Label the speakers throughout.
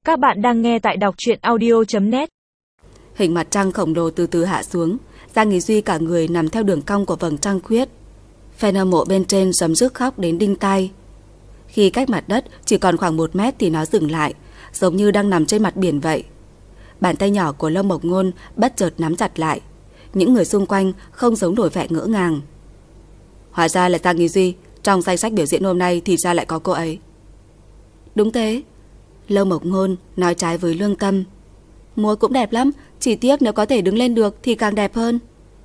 Speaker 1: Các bạn đang nghe tại đọc truyện audio.net.
Speaker 2: Hình mặt trăng khổng lồ từ từ hạ xuống, Giang Nghĩ Duy cả người nằm theo đường cong của vầng trăng khuyết. Fan hâm mộ bên trên rấm rức khóc đến đinh tai. Khi cách mặt đất chỉ còn khoảng 1 mét thì nó dừng lại, giống như đang nằm trên mặt biển vậy. Bàn tay nhỏ của Lâm Mộc Ngôn bất chợt nắm chặt lại. Những người xung quanh không giấu nổi vẻ ngỡ ngàng. Hóa ra là Giang Nghĩ Duy, trong danh sách biểu diễn hôm nay thì ra lại có cô ấy. Đúng thế, Lâm Mộc Ngôn nói trái với lương tâm. Múa cũng đẹp lắm, chỉ tiếc nếu có thể đứng lên được thì càng đẹp hơn.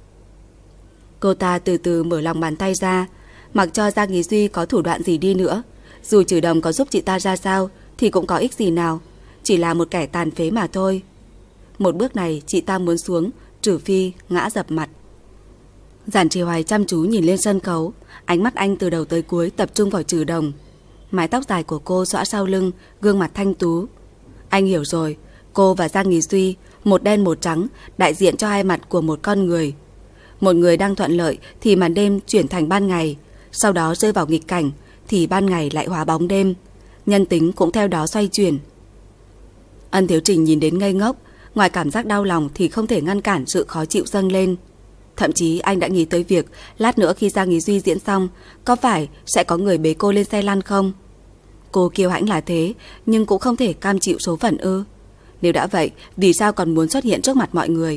Speaker 2: Cô ta từ từ mở lòng bàn tay ra, mặc cho Giang Nghĩ Duy có thủ đoạn gì đi nữa, dù Trừ Đồng có giúp chị ta ra sao thì cũng có ích gì nào, chỉ là một kẻ tàn phế mà thôi. Một bước này chị ta muốn xuống, trừ phi ngã dập mặt. Giản Trì Hoài chăm chú nhìn lên sân khấu, ánh mắt anh từ đầu tới cuối tập trung vào Trừ Đồng. Mái tóc dài của cô xõa sau lưng, gương mặt thanh tú. Anh hiểu rồi, cô và Giang Nghĩ Duy, một đen một trắng, đại diện cho hai mặt của một con người. Một người đang thuận lợi thì màn đêm chuyển thành ban ngày, sau đó rơi vào nghịch cảnh thì ban ngày lại hóa bóng đêm. Nhân tính cũng theo đó xoay chuyển. Ân Thiếu Trình nhìn đến ngây ngốc, ngoài cảm giác đau lòng thì không thể ngăn cản sự khó chịu dâng lên. Thậm chí anh đã nghĩ tới việc lát nữa khi Giang Nghĩ Duy diễn xong, có phải sẽ có người bế cô lên xe lăn không? Cô kiêu hãnh là thế, nhưng cũng không thể cam chịu số phận ư? Nếu đã vậy, vì sao còn muốn xuất hiện trước mặt mọi người?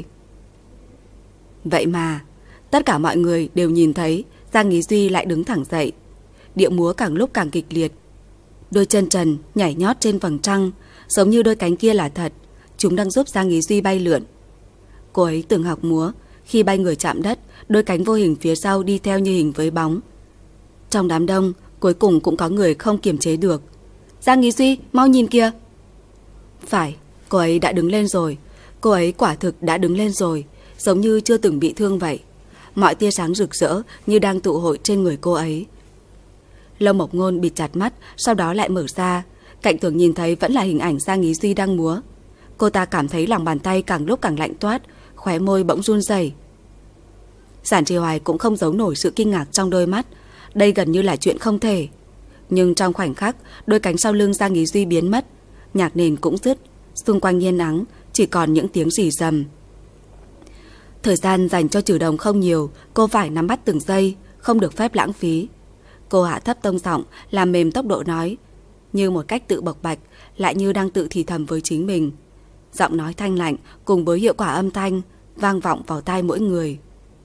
Speaker 2: Vậy mà, tất cả mọi người đều nhìn thấy Giang Nghĩ Duy lại đứng thẳng dậy. Điệu múa càng lúc càng kịch liệt. Đôi chân trần nhảy nhót trên vầng trăng, giống như đôi cánh kia là thật, chúng đang giúp Giang Nghĩ Duy bay lượn. Cô ấy từng học múa, khi bay người chạm đất, đôi cánh vô hình phía sau đi theo như hình với bóng. Trong đám đông, cuối cùng cũng có người không kiềm chế được. Giang Nghĩ Duy, mau nhìn kìa. Phải, cô ấy đã đứng lên rồi. Cô ấy quả thực đã đứng lên rồi, giống như chưa từng bị thương vậy. Mọi tia sáng rực rỡ như đang tụ hội trên người cô ấy. Lâm Mộc Ngôn bịt chặt mắt, sau đó lại mở ra. Cạnh tường nhìn thấy vẫn là hình ảnh Giang Nghĩ Duy đang múa. Cô ta cảm thấy lòng bàn tay càng lúc càng lạnh toát, khóe môi bỗng run rẩy. Giản Trì Hoài cũng không giấu nổi sự kinh ngạc trong đôi mắt. Đây gần như là chuyện không thể. Nhưng trong khoảnh khắc, đôi cánh sau lưng Giang Nghĩ Duy biến mất, nhạc nền cũng dứt, xung quanh yên ắng chỉ còn những tiếng rì rầm. Thời gian dành cho Trừ Đồng không nhiều, cô phải nắm bắt từng giây, không được phép lãng phí. Cô hạ thấp tông giọng, làm mềm tốc độ nói, như một cách tự bộc bạch, lại như đang tự thì thầm với chính mình. Giọng nói thanh lạnh cùng với hiệu quả âm thanh vang vọng vào tai mỗi người.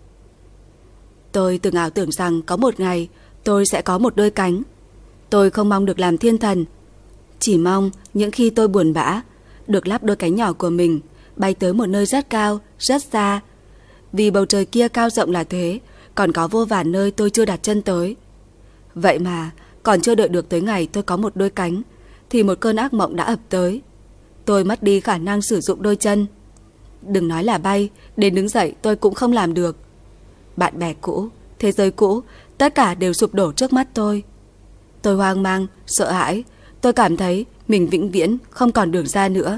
Speaker 2: Tôi từng ảo tưởng rằng có một ngày tôi sẽ có một đôi cánh. Tôi không mong được làm thiên thần, chỉ mong những khi tôi buồn bã, được lắp đôi cánh nhỏ của mình, bay tới một nơi rất cao, rất xa. Vì bầu trời kia cao rộng là thế, còn có vô vàn nơi tôi chưa đặt chân tới. Vậy mà, còn chưa đợi được tới ngày tôi có một đôi cánh, thì một cơn ác mộng đã ập tới. Tôi mất đi khả năng sử dụng đôi chân. Đừng nói là bay, đến đứng dậy tôi cũng không làm được. Bạn bè cũ, thế giới cũ, tất cả đều sụp đổ trước mắt tôi. Tôi hoang mang, sợ hãi. Tôi cảm thấy mình vĩnh viễn không còn đường ra nữa.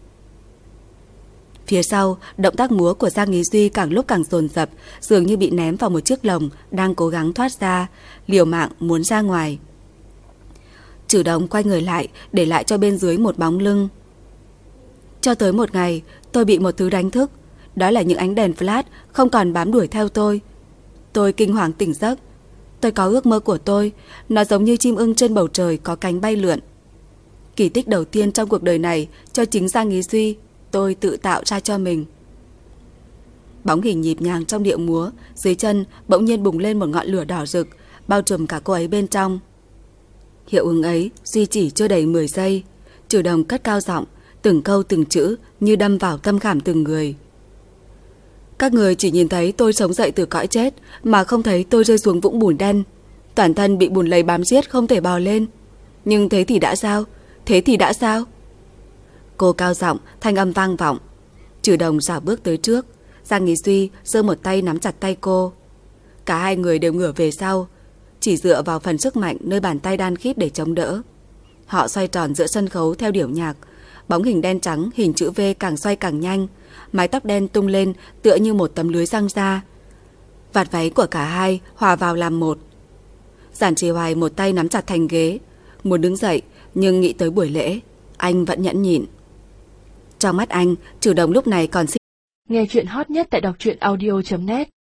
Speaker 2: Phía sau, động tác múa của Giang Nghĩ Duy càng lúc càng dồn dập, dường như bị ném vào một chiếc lồng đang cố gắng thoát ra, liều mạng muốn ra ngoài. Trừ Đồng quay người lại, để lại cho bên dưới một bóng lưng. Cho tới một ngày, tôi bị một thứ đánh thức. Đó là những ánh đèn flash không còn bám đuổi theo tôi. Tôi kinh hoàng tỉnh giấc. Tôi có ước mơ của tôi, nó giống như chim ưng trên bầu trời có cánh bay lượn. Kỳ tích đầu tiên trong cuộc đời này cho chính Giang Nghĩ Duy, tôi tự tạo ra cho mình. Bóng hình nhịp nhàng trong điệu múa, dưới chân bỗng nhiên bùng lên một ngọn lửa đỏ rực, bao trùm cả cô ấy bên trong. Hiệu ứng ấy duy chỉ chưa đầy 10 giây. Trừ Đồng cất cao giọng, từng câu từng chữ như đâm vào tâm khảm từng người. Các người chỉ nhìn thấy tôi sống dậy từ cõi chết, mà không thấy tôi rơi xuống vũng bùn đen, toàn thân bị bùn lầy bám giết không thể bò lên. Nhưng thế thì đã sao? Thế thì đã sao? Cô cao giọng, thanh âm vang vọng. Trừ Đồng dạo bước tới trước, Giang Nghĩ Duy giơ một tay nắm chặt tay cô. Cả hai người đều ngửa về sau, chỉ dựa vào phần sức mạnh nơi bàn tay đan khít để chống đỡ. Họ xoay tròn giữa sân khấu theo điệu nhạc. Bóng hình đen trắng hình chữ V càng xoay càng nhanh, mái tóc đen tung lên tựa như một tấm lưới giăng ra. Vạt váy của cả hai hòa vào làm một. Giản Trì Hoài một tay nắm chặt thành ghế, muốn đứng dậy nhưng nghĩ tới buổi lễ, anh vẫn nhẫn nhịn. Trong mắt anh, Trừ Đồng lúc này còn
Speaker 1: Nghe chuyện hot nhất tại đọc truyện audio.net